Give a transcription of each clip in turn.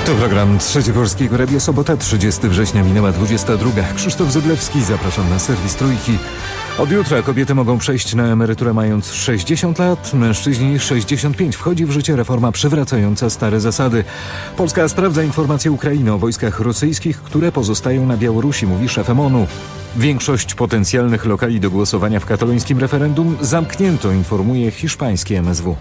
To program Trzeci Polskiego Radia. Sobota, 30 września, minęła 22. Krzysztof Zyblewski, zapraszam na serwis Trójki. Od jutra kobiety mogą przejść na emeryturę mając 60 lat, mężczyźni 65. Wchodzi w życie reforma przywracająca stare zasady. Polska sprawdza informacje Ukrainy o wojskach rosyjskich, które pozostają na Białorusi, mówi szef MON-u. Większość potencjalnych lokali do głosowania w katalońskim referendum zamknięto, informuje hiszpańskie MSW.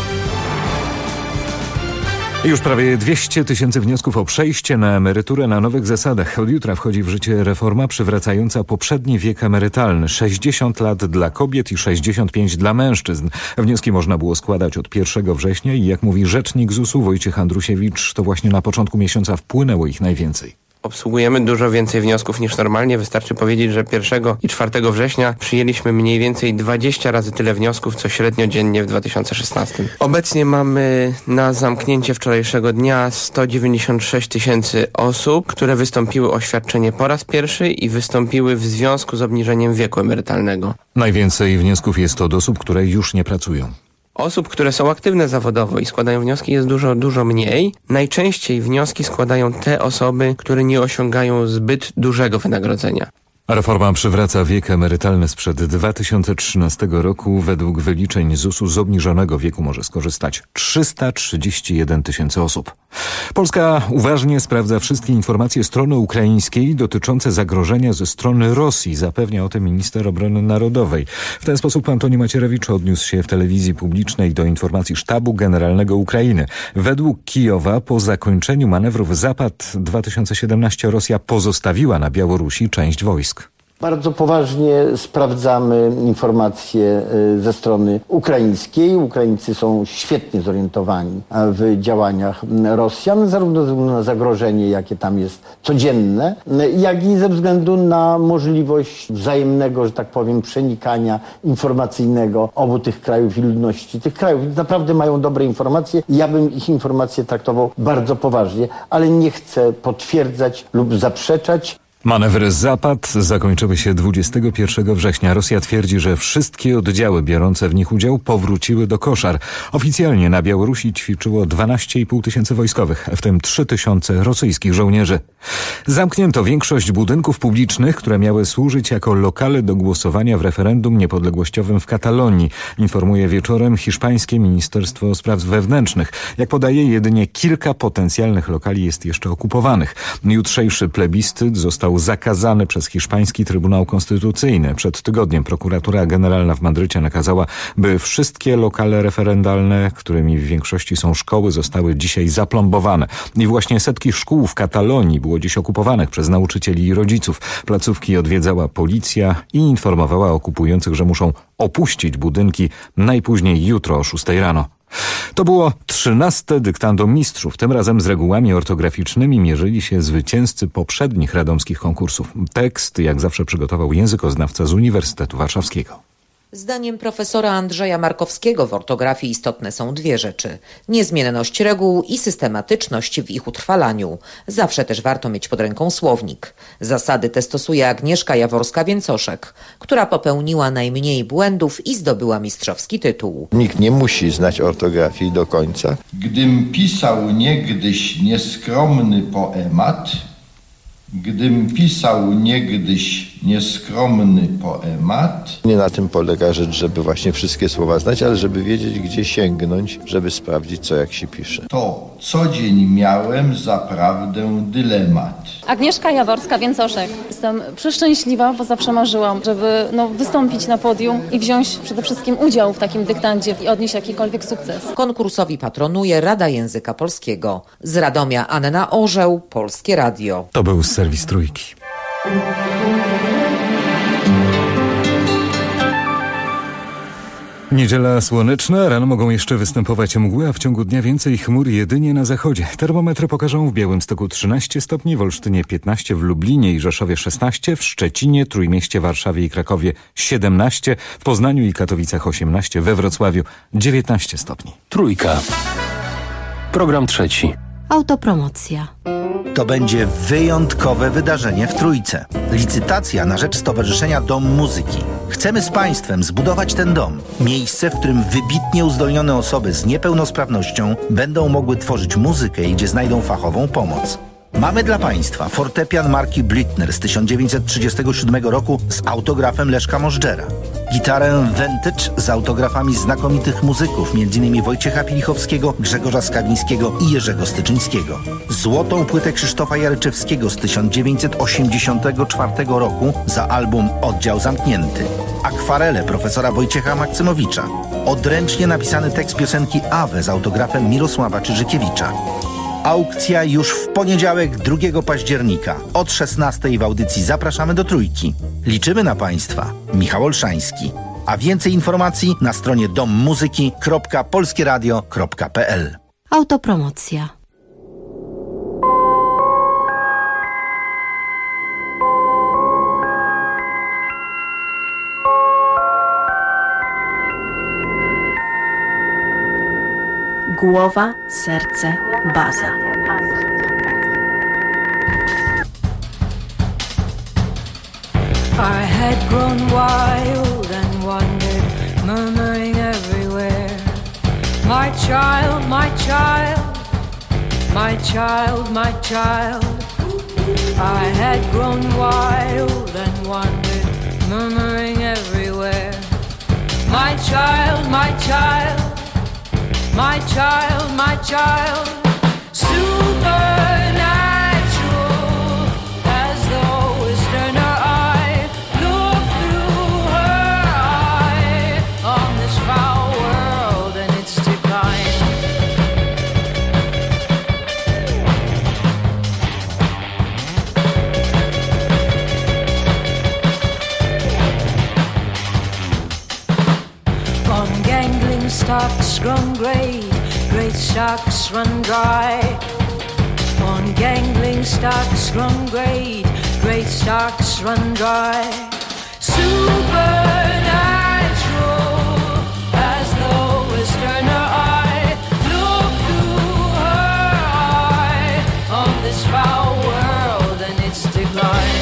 Już prawie 200 000 wniosków o przejście na emeryturę na nowych zasadach. Od jutra wchodzi w życie reforma przywracająca poprzedni wiek emerytalny. 60 lat dla kobiet i 65 dla mężczyzn. Wnioski można było składać od 1 września i jak mówi rzecznik ZUS-u Wojciech Andrusiewicz, to właśnie na początku miesiąca wpłynęło ich najwięcej. Obsługujemy dużo więcej wniosków niż normalnie. Wystarczy powiedzieć, że 1 i 4 września przyjęliśmy mniej więcej 20 razy tyle wniosków, co średnio dziennie w 2016. Obecnie mamy na zamknięcie wczorajszego dnia 196 000 osób, które wystąpiły o świadczenie po raz pierwszy i wystąpiły w związku z obniżeniem wieku emerytalnego. Najwięcej wniosków jest od osób, które już nie pracują. Osób, które są aktywne zawodowo i składają wnioski, jest dużo mniej. Najczęściej wnioski składają te osoby, które nie osiągają zbyt dużego wynagrodzenia. Reforma przywraca wiek emerytalny sprzed 2013 roku. Według wyliczeń ZUS-u z obniżonego wieku może skorzystać 331 000 osób. Polska uważnie sprawdza wszystkie informacje strony ukraińskiej dotyczące zagrożenia ze strony Rosji, zapewnia o tym minister obrony narodowej. W ten sposób Antoni Macierewicz odniósł się w telewizji publicznej do informacji Sztabu Generalnego Ukrainy. Według Kijowa po zakończeniu manewrów Zapad 2017 Rosja pozostawiła na Białorusi część wojsk. Bardzo poważnie sprawdzamy informacje ze strony ukraińskiej. Ukraińcy są świetnie zorientowani w działaniach Rosjan, zarówno ze względu na zagrożenie, jakie tam jest codzienne, jak i ze względu na możliwość wzajemnego, że tak powiem, przenikania informacyjnego obu tych krajów i ludności tych krajów. Więc naprawdę mają dobre informacje. Ja bym ich informacje traktował bardzo poważnie, ale nie chcę potwierdzać lub zaprzeczać. Manewry Zapad zakończyły się 21 września. Rosja twierdzi, że wszystkie oddziały biorące w nich udział powróciły do koszar. Oficjalnie na Białorusi ćwiczyło 12 500 wojskowych, w tym 3 000 rosyjskich żołnierzy. Zamknięto większość budynków publicznych, które miały służyć jako lokale do głosowania w referendum niepodległościowym w Katalonii, informuje wieczorem hiszpańskie Ministerstwo Spraw Wewnętrznych. Jak podaje, jedynie kilka potencjalnych lokali jest jeszcze okupowanych. Jutrzejszy plebiscyt został zakazany przez hiszpański Trybunał Konstytucyjny. Przed tygodniem prokuratura generalna w Madrycie nakazała, by wszystkie lokale referendalne, którymi w większości są szkoły, zostały dzisiaj zaplombowane. I właśnie setki szkół w Katalonii było dziś okupowanych przez nauczycieli i rodziców. Placówki odwiedzała policja i informowała okupujących, że muszą opuścić budynki najpóźniej jutro o 6 rano. To było 13. dyktando mistrzów. Tym razem z regułami ortograficznymi mierzyli się zwycięzcy poprzednich radomskich konkursów. Tekst, jak zawsze, przygotował językoznawca z Uniwersytetu Warszawskiego. Zdaniem profesora Andrzeja Markowskiego w ortografii istotne są dwie rzeczy. Niezmienność reguł i systematyczność w ich utrwalaniu. Zawsze też warto mieć pod ręką słownik. Zasady te stosuje Agnieszka Jaworska-Więcoszek, która popełniła najmniej błędów i zdobyła mistrzowski tytuł. Nikt nie musi znać ortografii do końca. Gdym pisał niegdyś nieskromny poemat, Nie na tym polega rzecz, żeby właśnie wszystkie słowa znać, ale żeby wiedzieć, gdzie sięgnąć, żeby sprawdzić, co jak się pisze. To co dzień miałem zaprawdę dylemat. Agnieszka Jaworska-Więcoszek. Jestem przeszczęśliwa, bo zawsze marzyłam, żeby wystąpić na podium i wziąć przede wszystkim udział w takim dyktandzie i odnieść jakikolwiek sukces. Konkursowi patronuje Rada Języka Polskiego. Z Radomia Anna Orzeł, Polskie Radio. To był serwis Trójki. Niedziela słoneczna, rano mogą jeszcze występować mgły, a w ciągu dnia więcej chmur jedynie na zachodzie. Termometry pokażą w Białymstoku 13 stopni, w Olsztynie 15, w Lublinie i Rzeszowie 16, w Szczecinie, Trójmieście, Warszawie i Krakowie 17, w Poznaniu i Katowicach 18, we Wrocławiu 19 stopni. Trójka. Program trzeci. Autopromocja. To będzie wyjątkowe wydarzenie w Trójce. Licytacja na rzecz Stowarzyszenia Dom Muzyki. Chcemy z Państwem zbudować ten dom. Miejsce, w którym wybitnie uzdolnione osoby z niepełnosprawnością będą mogły tworzyć muzykę i gdzie znajdą fachową pomoc. Mamy dla Państwa fortepian marki Blüthner z 1937 roku z autografem Leszka Możdżera. Gitarę Vintage z autografami znakomitych muzyków, m.in. Wojciecha Pilichowskiego, Grzegorza Skawińskiego i Jerzego Styczyńskiego. Złotą płytę Krzysztofa Jaryczewskiego z 1984 roku za album Oddział Zamknięty. Akwarele profesora Wojciecha Maksymowicza. Odręcznie napisany tekst piosenki Awe z autografem Mirosława Czyżykiewicza. Aukcja już w poniedziałek 2 października. Od 16:00 w audycji Zapraszamy do Trójki. Liczymy na Państwa. Michał Olszański. A więcej informacji na stronie dommuzyki.polskieradio.pl. Autopromocja. Głowa, serce, baza. I had grown wild and wandered, murmuring everywhere. My child, my child, my child, my child. I had grown wild and wandered, murmuring everywhere. My child, my child. My child, my child, supernatural, as though a sterner eye looked through her eye on this foul world and its decline. On gangling stocks grown great, great stocks run dry. On gangling stocks grown great, great stocks run dry. Supernatural, as though a sterner eye looked through her eye on this foul world and its decline.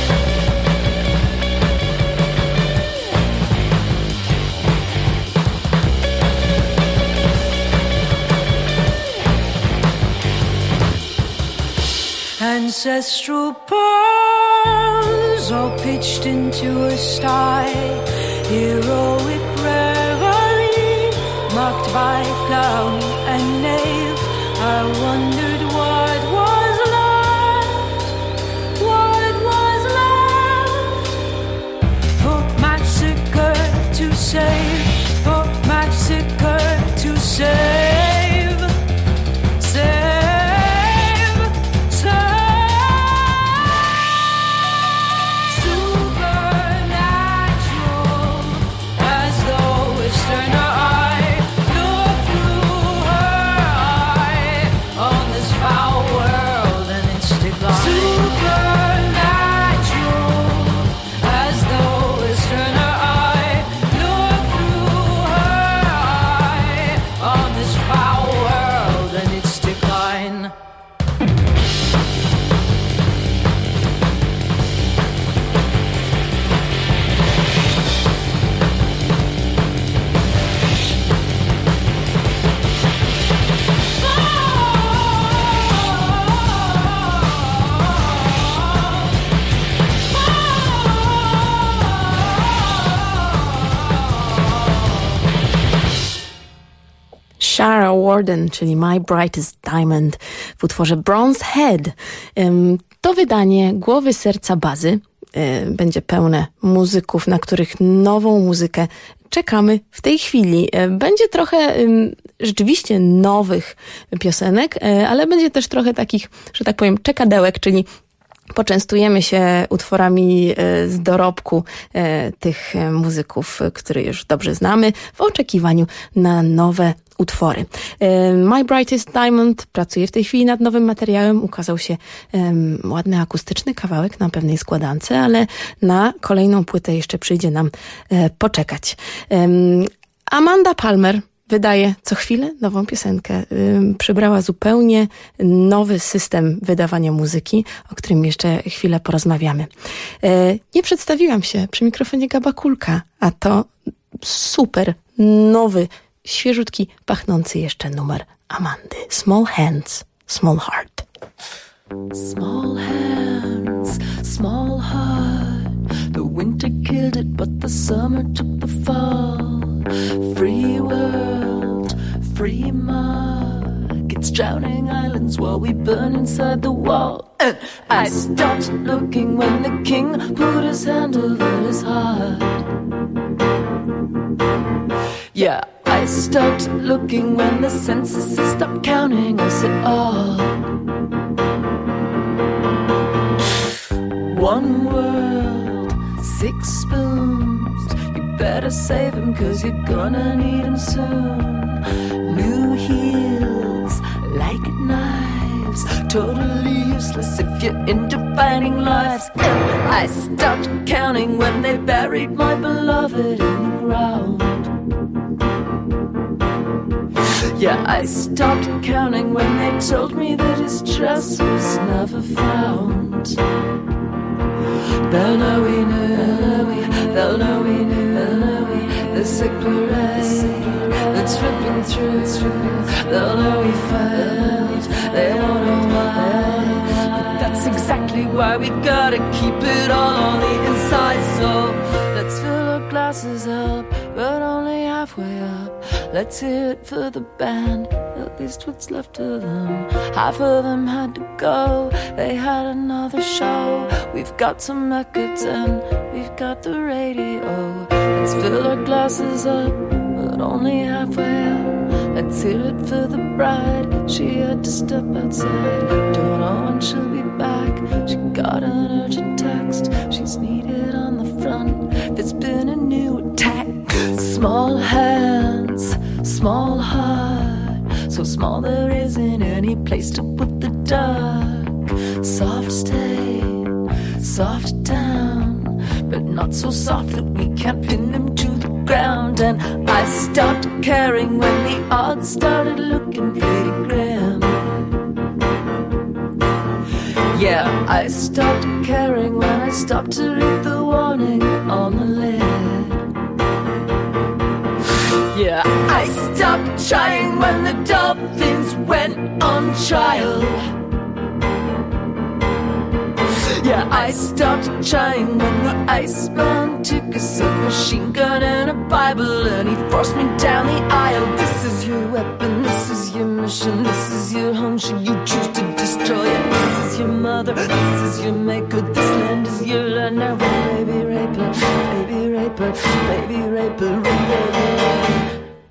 Ancestral pearls all pitched into a sty, heroic reverie marked by clown and knave. I wondered what was left, what was left for massacre to save, for massacre to save. Shara Warden, czyli My Brightest Diamond w utworze Bronze Head. To wydanie Głowy, serca, bazy będzie pełne muzyków, na których nową muzykę czekamy w tej chwili. Będzie trochę rzeczywiście nowych piosenek, ale będzie też trochę takich, że tak powiem, czekadełek, czyli poczęstujemy się utworami z dorobku tych muzyków, które już dobrze znamy, w oczekiwaniu na nowe utwory. My Brightest Diamond pracuje w tej chwili nad nowym materiałem. Ukazał się ładny akustyczny kawałek na pewnej składance, ale na kolejną płytę jeszcze przyjdzie nam poczekać. Amanda Palmer wydaje co chwilę nową piosenkę. Przybrała zupełnie nowy system wydawania muzyki, o którym jeszcze chwilę porozmawiamy. Nie przedstawiłam się, przy mikrofonie Gaba Kulka, a to super nowy, świeżutki, pachnący jeszcze numer Amandy. Small Hands, Small Heart. Small hands, small heart. The winter killed it, but the summer took the fall. Free world, free markets, drowning islands while we burn inside the wall. And I stopped looking when the king put his hand over his heart. Yeah, I stopped looking when the census stopped counting us at all. One world, 6 spoons. You better save him, 'cause you're gonna need him soon. New heels, like knives, totally useless if you're into finding lives. I stopped counting when they buried my beloved in the ground. Yeah, I stopped counting when they told me that his dress was never found. They'll know we knew, they'll know we knew, the sick parade that's ripping through. They'll know we fight, they don't know why, but that's exactly why we gotta keep it all on the inside. So let's fill our glasses up, but only halfway up. Let's hear it for the band, at least what's left of them. Half of them had to go, they had another show. We've got some records and we've got the radio. Let's fill our glasses up, but only halfway up. Let's hear it for the bride, she had to step outside. Don't know when she'll be back, she got an urgent text. She's needed on the front, there's been a new attack. Small hands, small heart, so small there isn't any place to put the dark. Soft stay, soft down, but not so soft that we can't pin them to the ground. And I stopped caring when the odds started looking pretty grim. Yeah, I stopped caring when I stopped to read the warning on the lid. Yeah, I stopped trying when the dolphins went on trial. Yeah, I stopped trying when the Iceman took a submachine gun and a Bible and he forced me down the aisle. This is your weapon, this is your mission, this is your home should you choose to destroy it. This is your mother, this is your maker, this land is your land. Now baby rape her, baby rape her, baby rape her, baby rape her.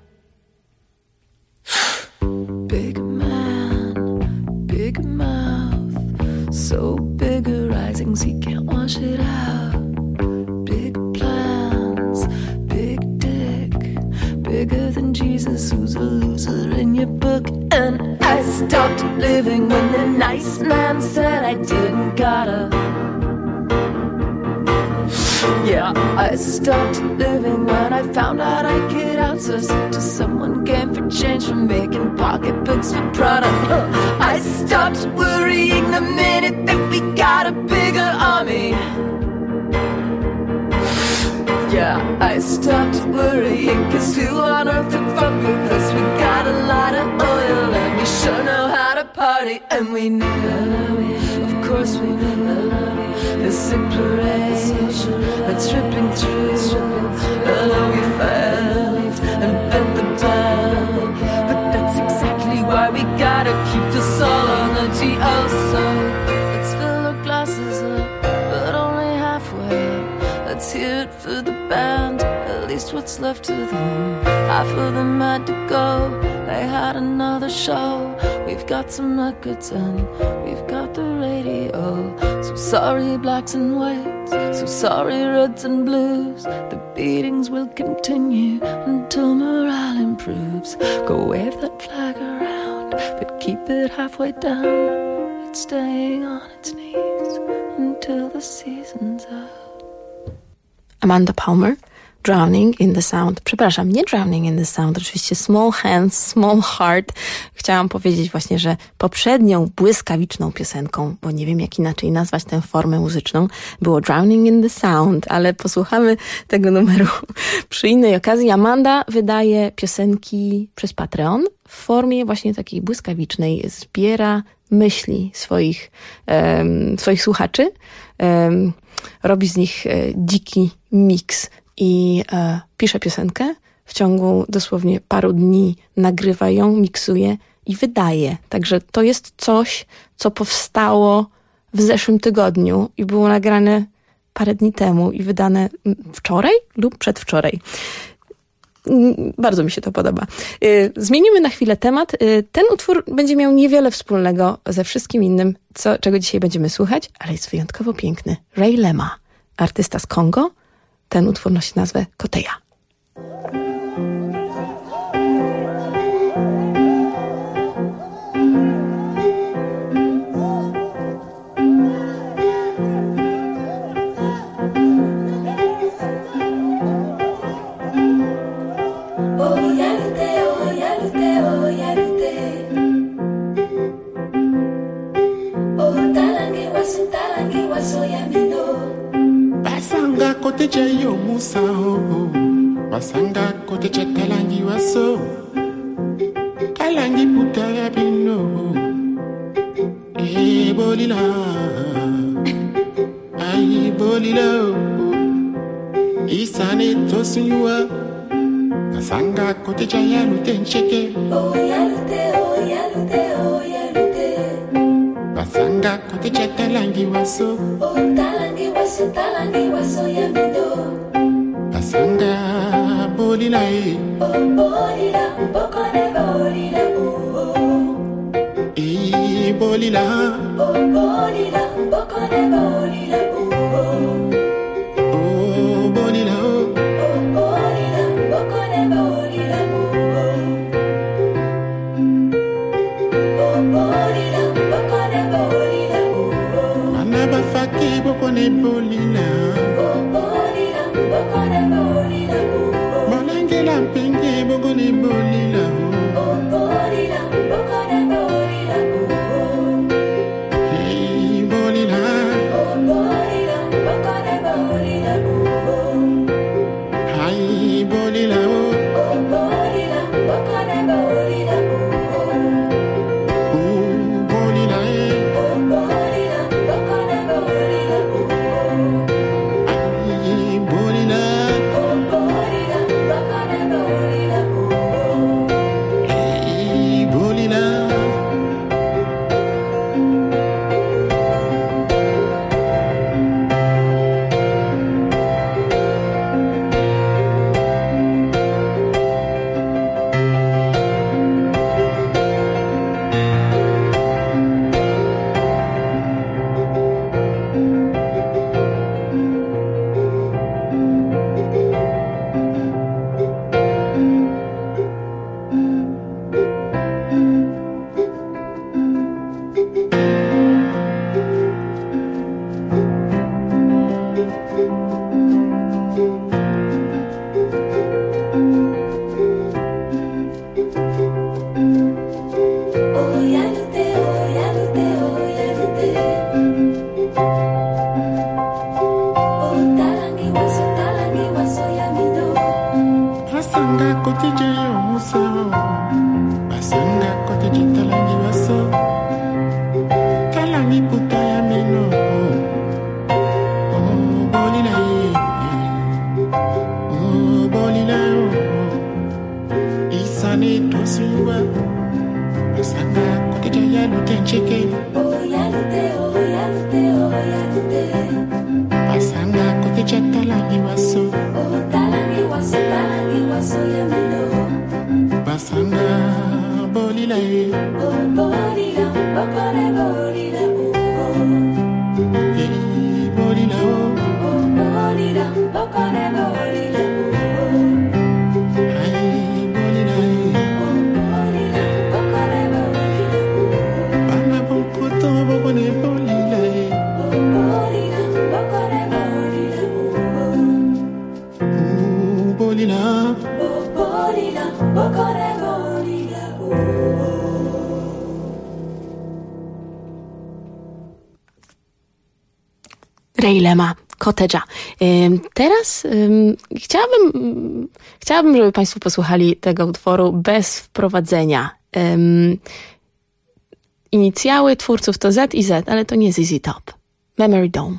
Big man, big mouth, so big her risings he can't wash it out. Big plans, big dick, bigger than Jesus, who's a loser in your book. And I stopped living when the nice man said I didn't gotta. Yeah, I stopped living when I found out I could outsource it to someone game for change from making pocketbooks for Prada. I stopped worrying the minute that we got a bigger army. Yeah, I stopped worrying, 'cause who on earth would fuck with us? We got a lot of oil and we sure know how to party. And we knew, of course we knew, the sick parade that's ripping through. Although we fell and bent the plan, but that's exactly why we gotta keep this all on the DL. So let's fill our glasses up, but only halfway up. Let's hear it for the band, at least what's left of them. Half of them had to go, they had another show. We've got some records and we've got the radio. So sorry blacks and whites, so sorry reds and blues. The beatings will continue until morale improves. Go wave that flag around, but keep it halfway down. It's staying on its knees until the season's out. Amanda Palmer, Drowning in the Sound. Przepraszam, nie Drowning in the Sound, oczywiście Small Hands, Small Heart. Chciałam powiedzieć właśnie, że poprzednią błyskawiczną piosenką, bo nie wiem jak inaczej nazwać tę formę muzyczną, było Drowning in the Sound, ale posłuchamy tego numeru przy innej okazji. Amanda wydaje piosenki przez Patreon w formie właśnie takiej błyskawicznej. Zbiera myśli swoich słuchaczy, robi z nich dziki miks i pisze piosenkę. W ciągu dosłownie paru dni nagrywa ją, miksuje i wydaje. Także to jest coś, co powstało w zeszłym tygodniu i było nagrane parę dni temu i wydane wczoraj lub przedwczoraj. Bardzo mi się to podoba. Zmienimy na chwilę temat. Ten utwór będzie miał niewiele wspólnego ze wszystkim innym, czego dzisiaj będziemy słuchać, ale jest wyjątkowo piękny. Ray Lema, artysta z Kongo. Ten utwór nosi nazwę Koteja. Basanga kote jayo musa ho, basanga kote chatalangi waso, kalangi puta ya bino, bolila, ay bolila, isane tosunywa, basanga kote jaya luten cheke, basanga kote chatalangi waso, talangi waso ya mido, basanga bolila bolila bokone bolila bolila bolila bokone bolila bolila bolila bokone bolila bolila bokone bolila manaba faki bokone bolila bolila bokone bolila malangela mpenge bokone bolila bolila bokone bolila bolila bolila bokone bolila hai bolila bolila bokone bolila bolila bolila bokone bolila Ray Lema, Cottage'a. Teraz chciałabym, żeby Państwo posłuchali tego utworu bez wprowadzenia. Inicjały twórców to Z i Z, ale to nie ZZ Top. Memory Dome.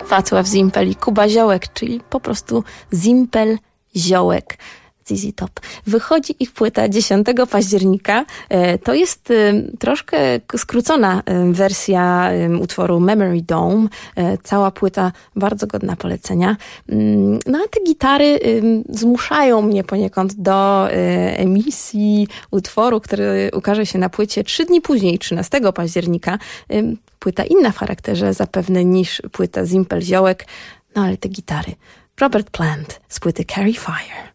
Wacław Zimpel i Kuba Ziołek, czyli po prostu Zimpel Ziołek. ZZ Top. Wychodzi ich płyta 10 października. To jest troszkę skrócona wersja utworu Memory Dome. Cała płyta bardzo godna polecenia. No a te gitary zmuszają mnie poniekąd do emisji utworu, który ukaże się na płycie 3 dni później, 13 października. Płyta inna w charakterze zapewne niż płyta Zimpel Ziołek. No ale te gitary. Robert Plant z płyty Carry Fire.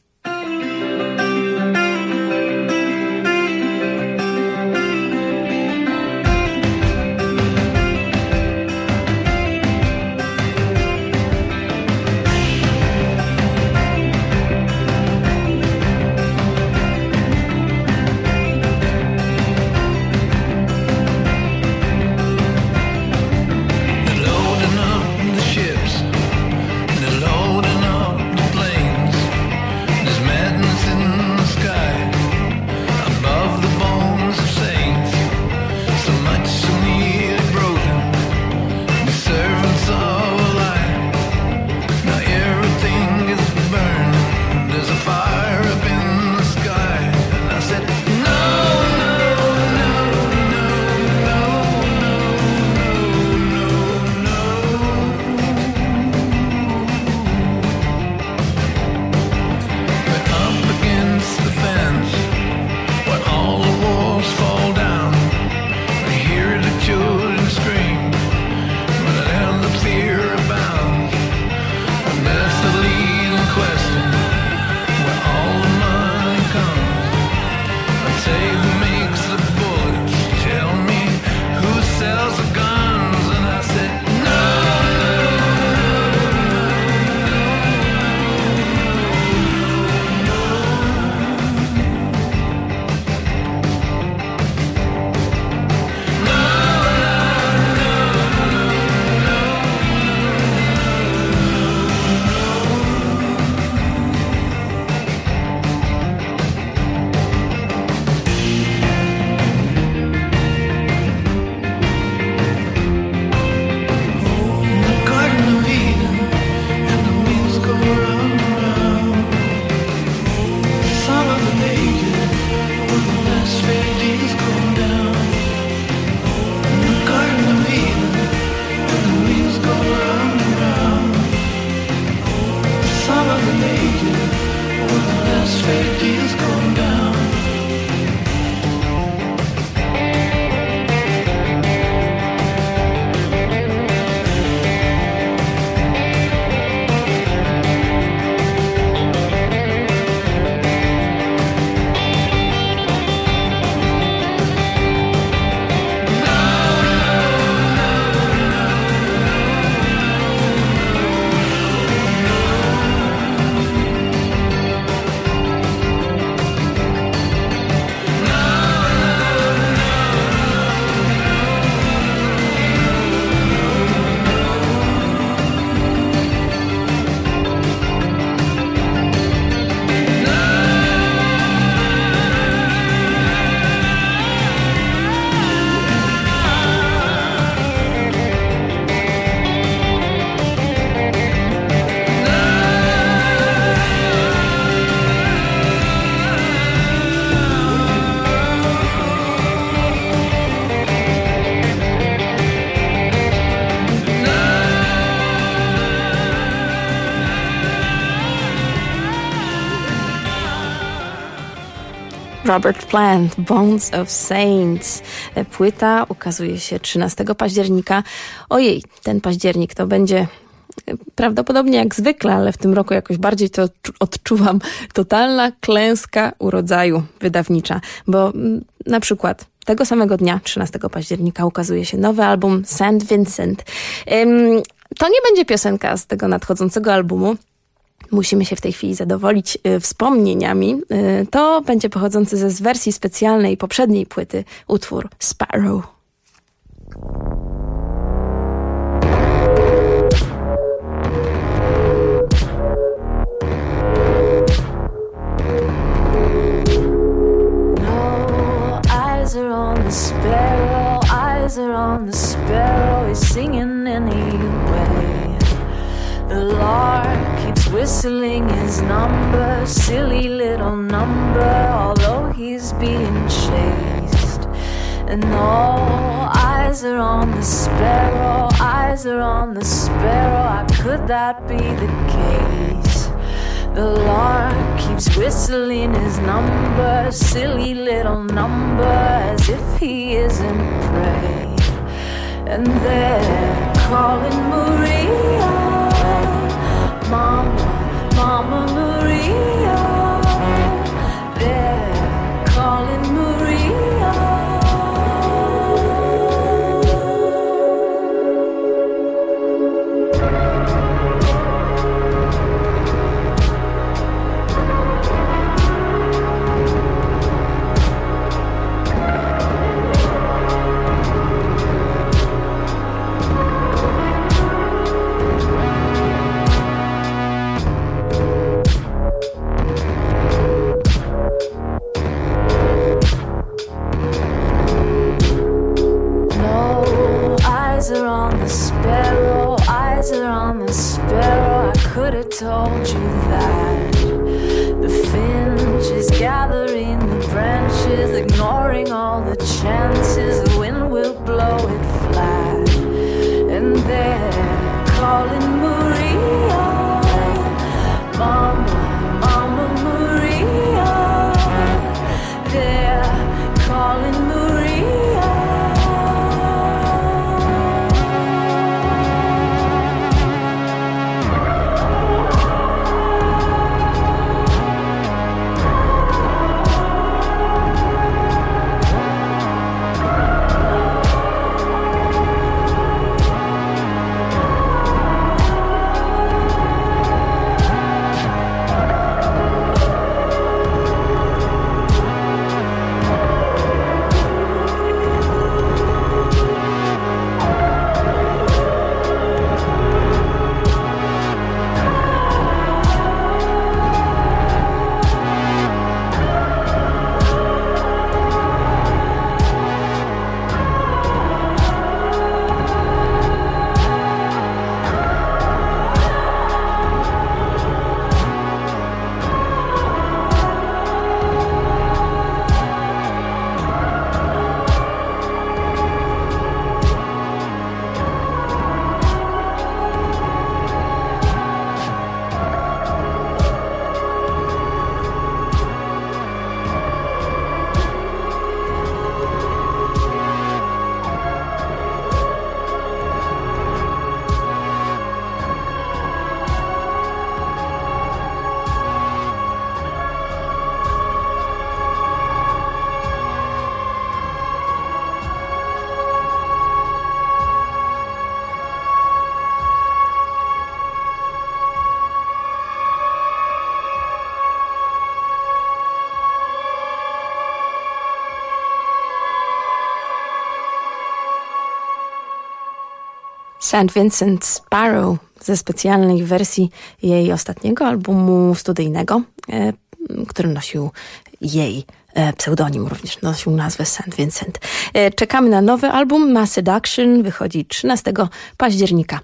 Robert Plant, Bones of Saints. Płyta ukazuje się 13 października. Ojej, ten październik to będzie prawdopodobnie jak zwykle, ale w tym roku jakoś bardziej to odczuwam. Totalna klęska urodzaju wydawnicza, bo na przykład tego samego dnia, 13 października, ukazuje się nowy album St. Vincent. To nie będzie piosenka z tego nadchodzącego albumu. Musimy się w tej chwili zadowolić wspomnieniami. To będzie pochodzący ze wersji specjalnej poprzedniej płyty utwór Sparrow. Eyes are on the sparrow, eyes are on the sparrow, he's singing anyway. The lark keeps whistling his number, silly little number, although he's being chased. And all eyes are on the sparrow, eyes are on the sparrow. How could that be the case? The lark keeps whistling his number, silly little number, as if he isn't prey. And they're calling Maria, Mama, Mama Maria. They're calling Maria. Told you that the finch is gathering the branches, ignoring all the chances the wind will blow it flat. And they're calling Maria, Mama, Mama Maria. They're calling Maria. St. Vincent Sparrow ze specjalnej wersji jej ostatniego albumu studyjnego, który nosił jej pseudonim, również nosił nazwę St. Vincent. Czekamy na nowy album, Mass Seduction, wychodzi 13 października.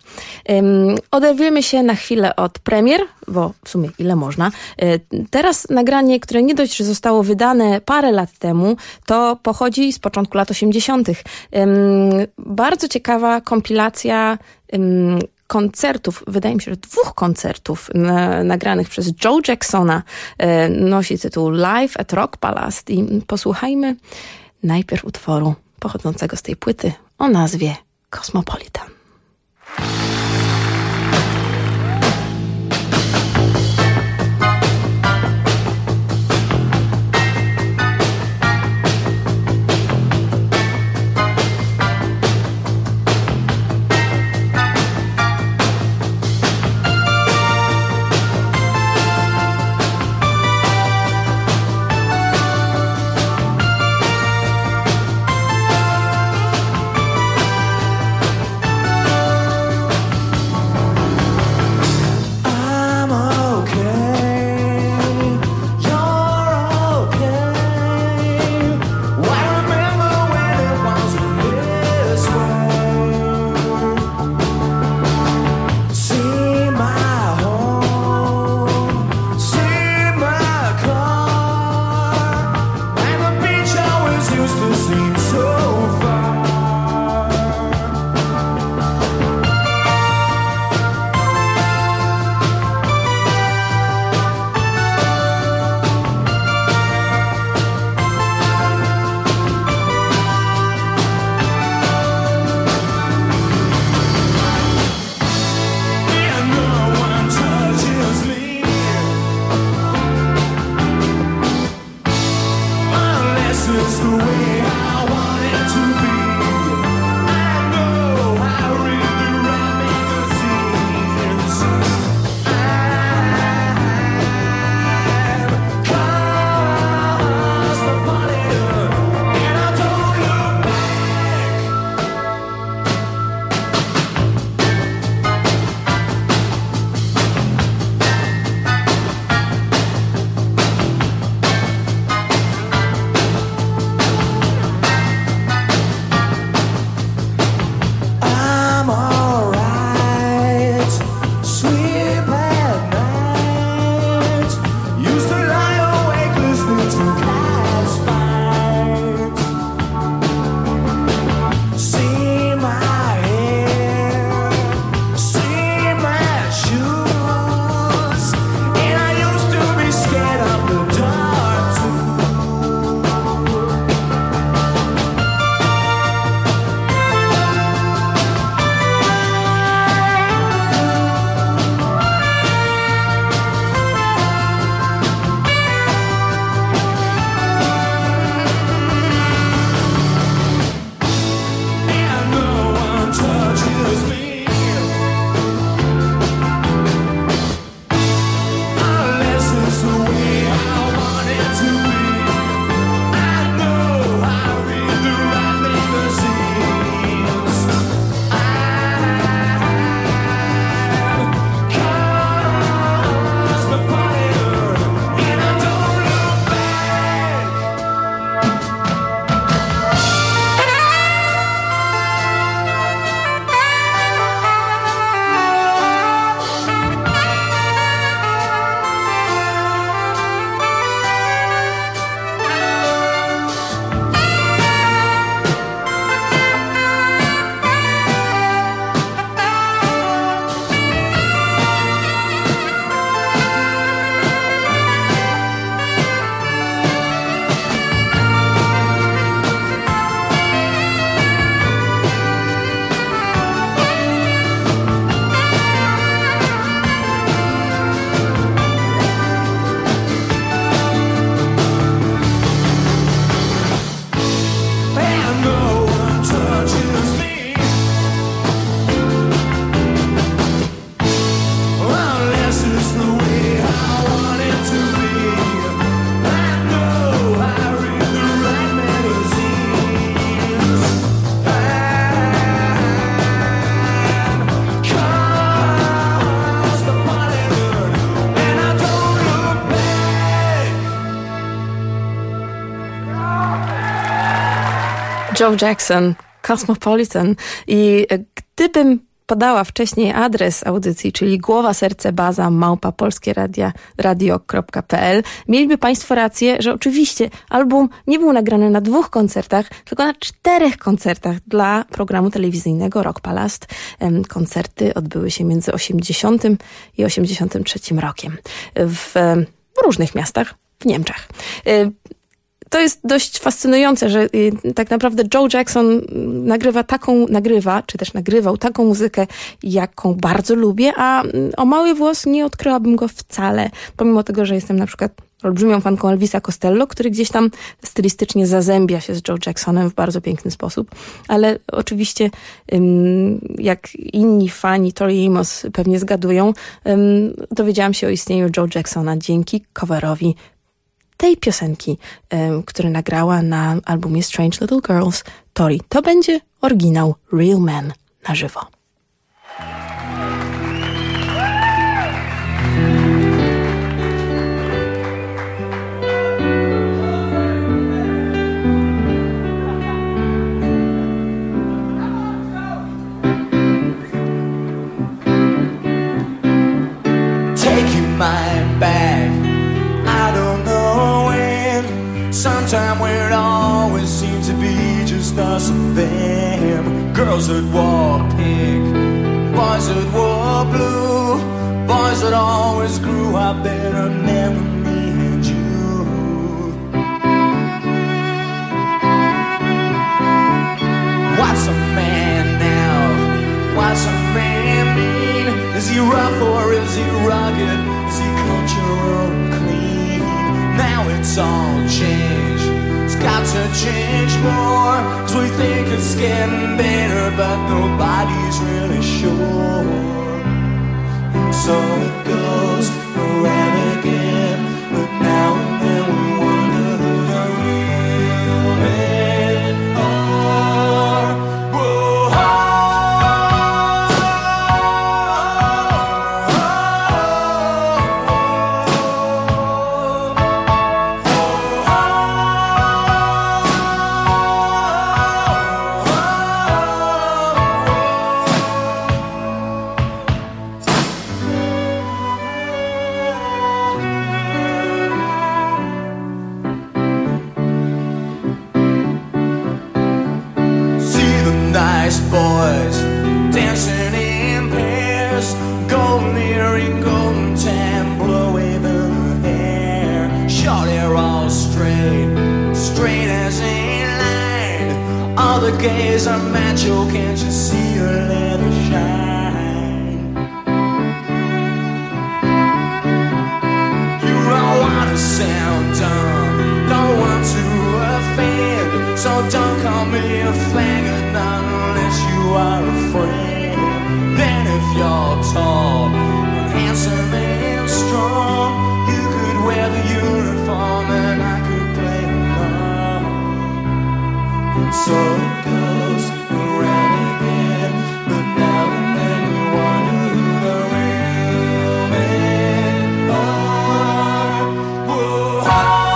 Oderwiemy się na chwilę od premier, bo w sumie ile można. Teraz nagranie, które nie dość, że zostało wydane parę lat temu, to pochodzi z początku lat 80. Bardzo ciekawa kompilacja koncertów, wydaje mi się, że 2 koncertów nagranych przez Joe Jacksona. Nosi tytuł Live at Rock Palace i posłuchajmy najpierw utworu pochodzącego z tej płyty o nazwie Cosmopolitan. no one touches me. Unless it's the way I want it to be. I know I read the right magazines. And comes the Hollywood, and I don't look back. Joe Jackson, Cosmopolitan. I gdybym podała wcześniej adres audycji, czyli głowa, serce, baza, @polskieradio.pl, mieliby Państwo rację, że oczywiście album nie był nagrany na 2 koncertach, tylko na 4 koncertach dla programu telewizyjnego Rock Palast. Koncerty odbyły się między 80 i 83 rokiem w różnych miastach w Niemczech. To jest dość fascynujące, że tak naprawdę Joe Jackson nagrywał taką muzykę, jaką bardzo lubię, a o mały włos nie odkryłabym go wcale, pomimo tego, że jestem na przykład olbrzymią fanką Elvisa Costello, który gdzieś tam stylistycznie zazębia się z Joe Jacksonem w bardzo piękny sposób, ale oczywiście jak inni fani Tori Amos pewnie zgadują, dowiedziałam się o istnieniu Joe Jacksona dzięki coverowi tej piosenki, który nagrała na albumie Strange Little Girls Tori. To będzie oryginał Real Men na żywo. Taking my bag, I don't know when. Sometime where it always seemed to be just us and them. Girls that wore pink, boys that wore blue, boys that always grew up better, never me and you. What's a man now? What's a man mean? Is he rough or is he rugged? Is he cultural and clean? Now it's all changed. It's got to change more, 'cause we think it's getting better, but nobody's really sure. So it goes around again, but now and then we wonder who the real men are. Whoa, boys dancing in pairs, golden earring, golden tam, blow waving her hair, short hair all straight, straight as a line. All the gays are macho, can't you see her leather shine? You don't wanna sound dumb, don't want to offend, so don't call me a faggot, not unless you are a friend. Then if you're tall and handsome and strong, you could wear the uniform and I could play along. And so it goes around again, but now and then we wonder who the real men are. Whoa.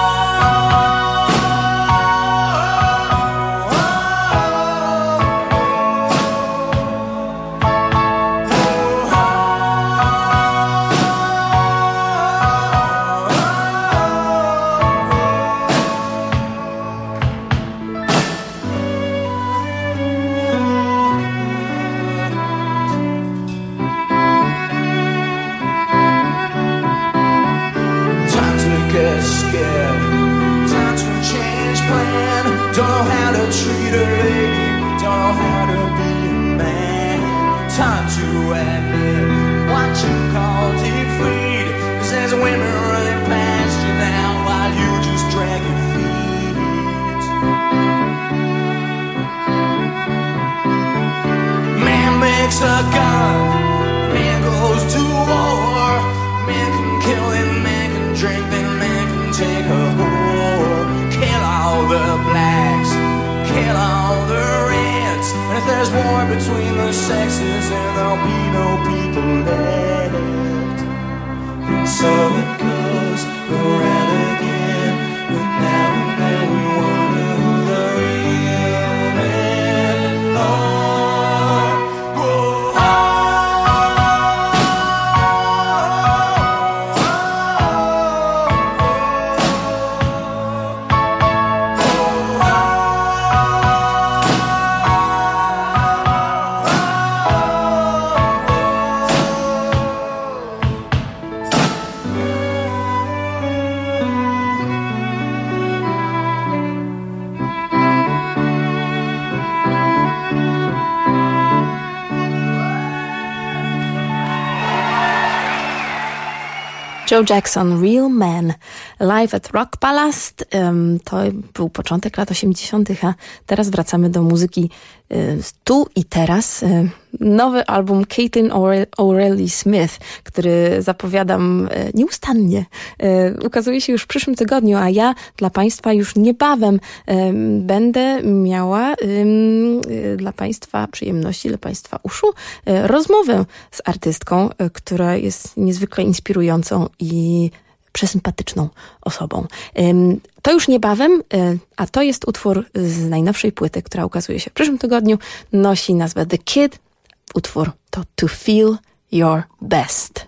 Don't know how to treat a lady, don't know how to be a man. Time to admit what you call defeat, 'cause there's women running past you now while you just drag your feet. takes a gun, man goes to war. Man can kill, then man can drink, then man can take a whore. Kill all the blacks, kill all the reds. And if there's war between the sexes, then there'll be no people left. And so it goes around again, but now and then we wonder who the real men are. Whoa. Joe Jackson, Real Man, live at Rock Palace. To był początek lat 80., a teraz wracamy do muzyki tu i teraz. Nowy album Caitlin O'Reilly Smith, który zapowiadam nieustannie, ukazuje się już w przyszłym tygodniu, a ja dla Państwa już niebawem będę miała dla Państwa przyjemności, dla Państwa uszu rozmowę z artystką, która jest niezwykle inspirującą i przesympatyczną osobą. To już niebawem, a to jest utwór z najnowszej płyty, która ukazuje się w przyszłym tygodniu. Nosi nazwę The Kid. Utwór to To Feel Your Best.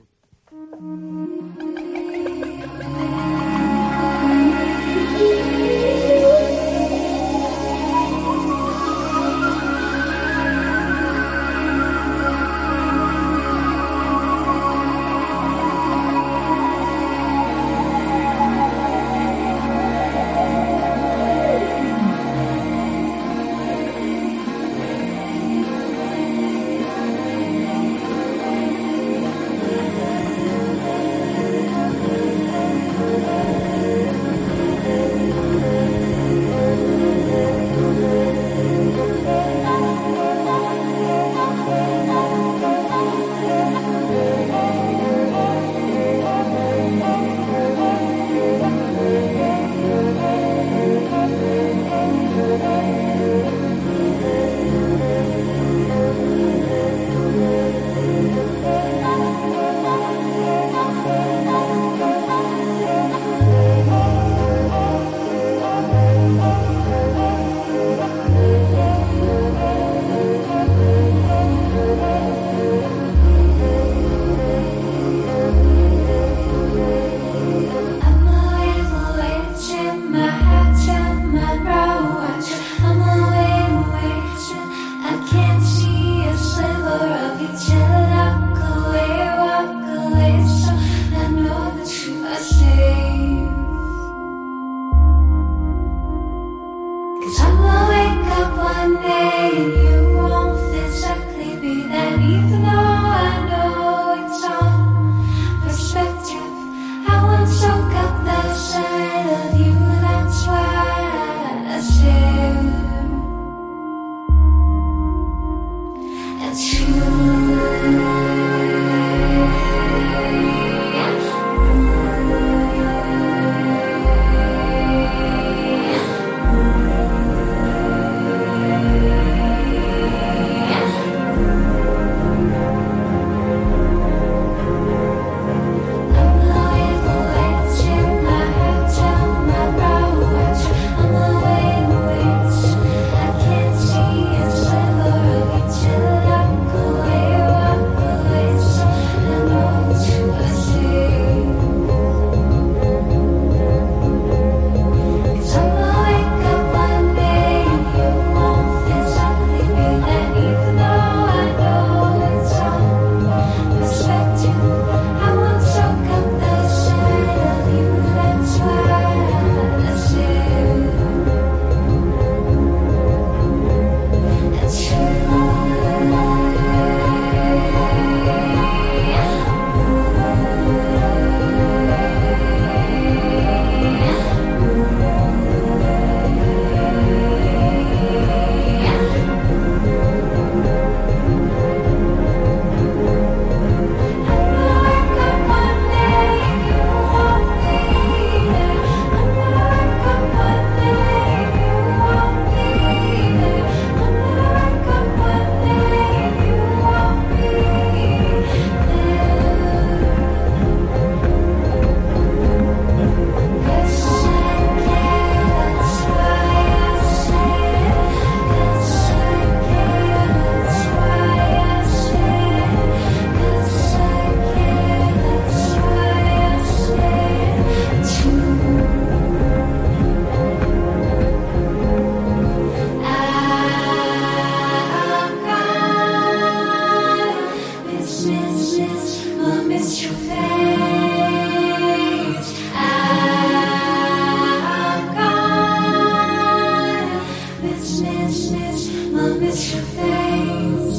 miss your face.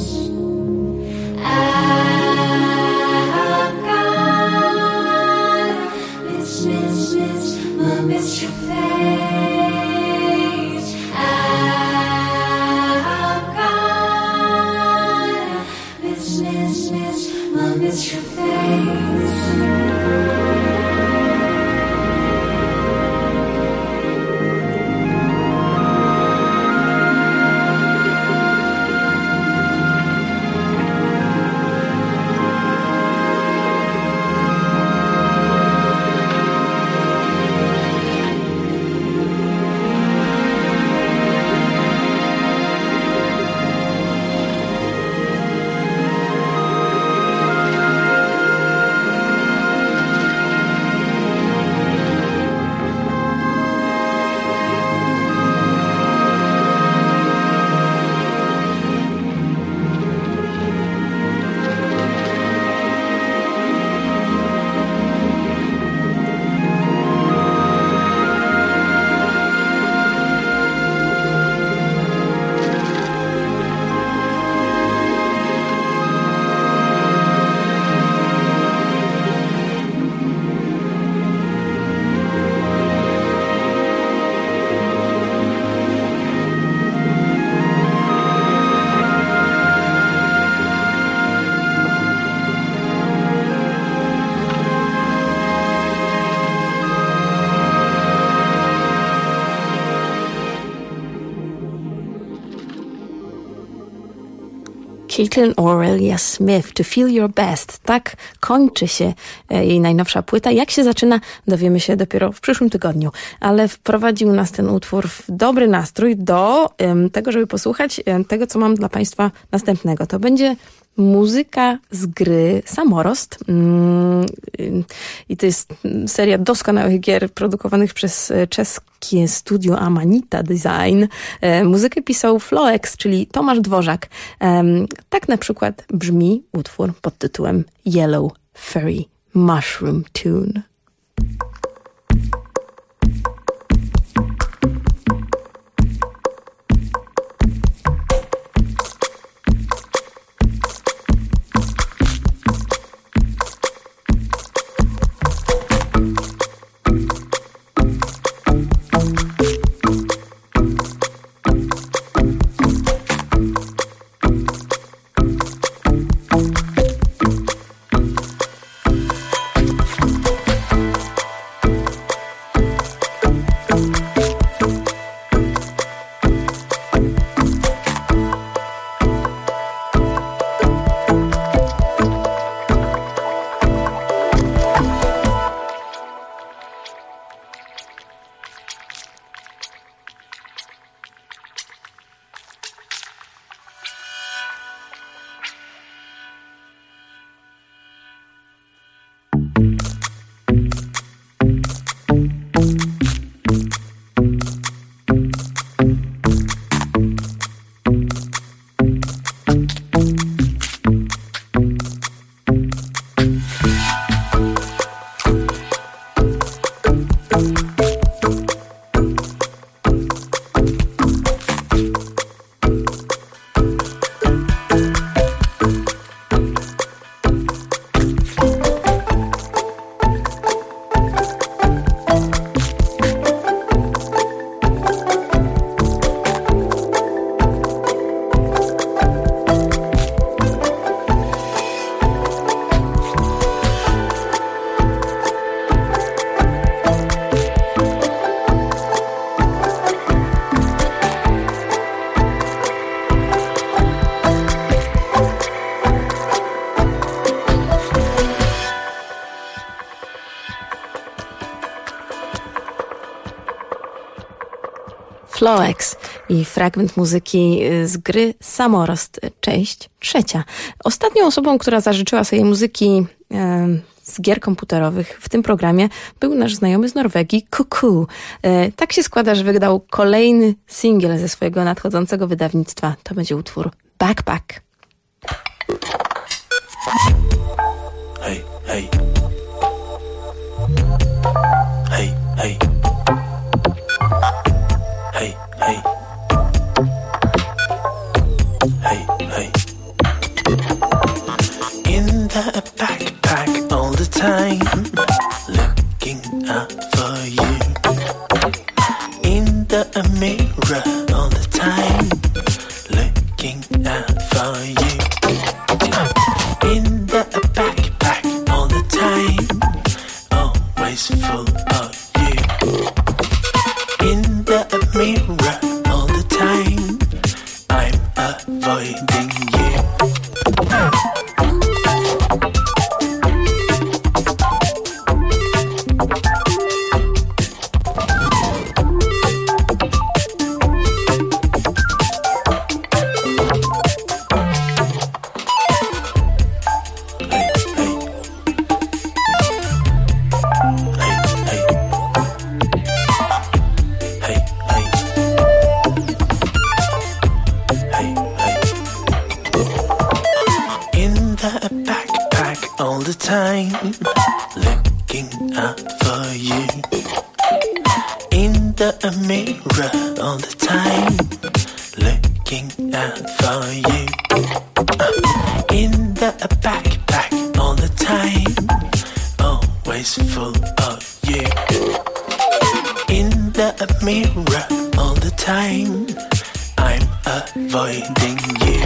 I'm gonna miss your face. I'm gonna miss your face. Caitlin Aurelia Smith, To Feel Your Best. Tak kończy się jej najnowsza płyta. Jak się zaczyna, dowiemy się dopiero w przyszłym tygodniu. Ale wprowadził nas ten utwór w dobry nastrój do tego, żeby posłuchać tego, co mam dla Państwa następnego. To będzie muzyka z gry Samorost. I to jest seria doskonałych gier produkowanych przez czeskie studio Amanita Design. Muzykę pisał Floex, czyli Tomasz Dworzak. Tak na przykład brzmi utwór pod tytułem Yellow Fairy Mushroom Tune. Floex i fragment muzyki z gry Samorost, część 3. Ostatnią osobą, która zażyczyła sobie muzyki z gier komputerowych w tym programie był nasz znajomy z Norwegii, Cuckoo. Tak się składa, że wydał kolejny singiel ze swojego nadchodzącego wydawnictwa. To będzie utwór Backpack. Hey, hey. Hey, hey. Hey, hey. the backpack all the time, looking out for you. In the mirror all the time, looking out for you. In the backpack all the time, always full of you. In the mirror all the time, I'm avoiding you. All the time, looking out for you. In the mirror all the time, looking out for you. In the backpack all the time, always full of you. In the mirror all the time, I'm avoiding you.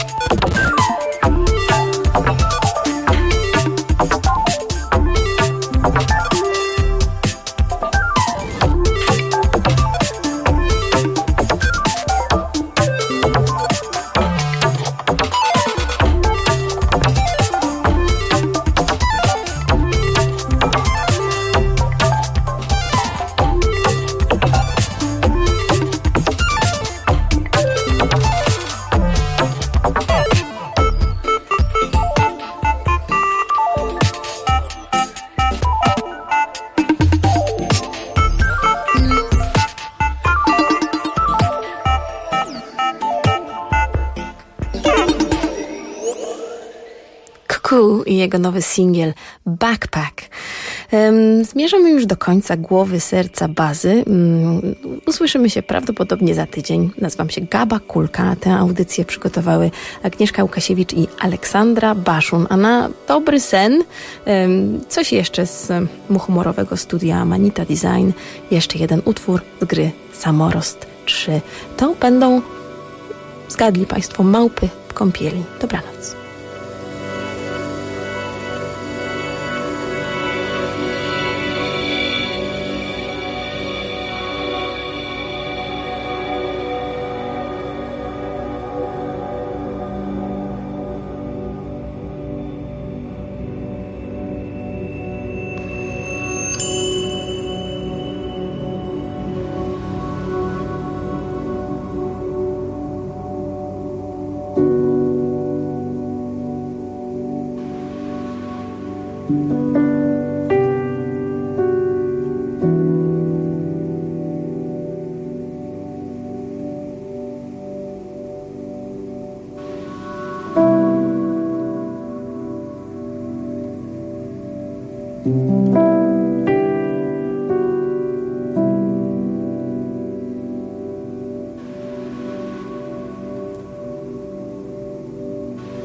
I jego nowy singiel Backpack. Zmierzamy już do końca Głowy Serca Bazy. Usłyszymy się prawdopodobnie za tydzień. Nazywam się Gaba Kulka. Tę audycję przygotowały Agnieszka Łukasiewicz i Aleksandra Baszun. A na dobry sen coś jeszcze z humorowego studia Manita Design. Jeszcze jeden utwór z gry Samorost 3. To będą, zgadli Państwo, małpy w kąpieli. Dobranoc.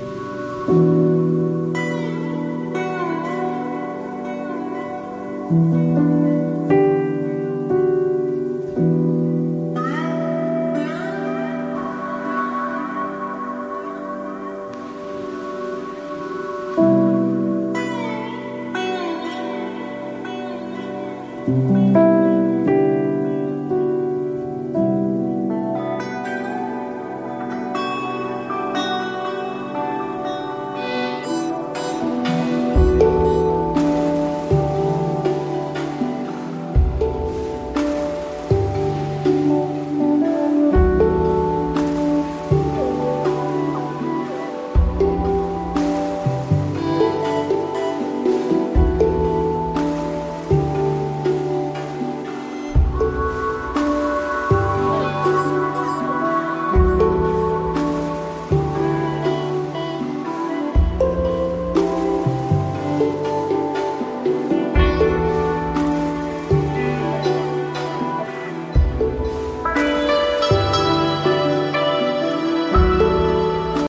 Mm-hmm.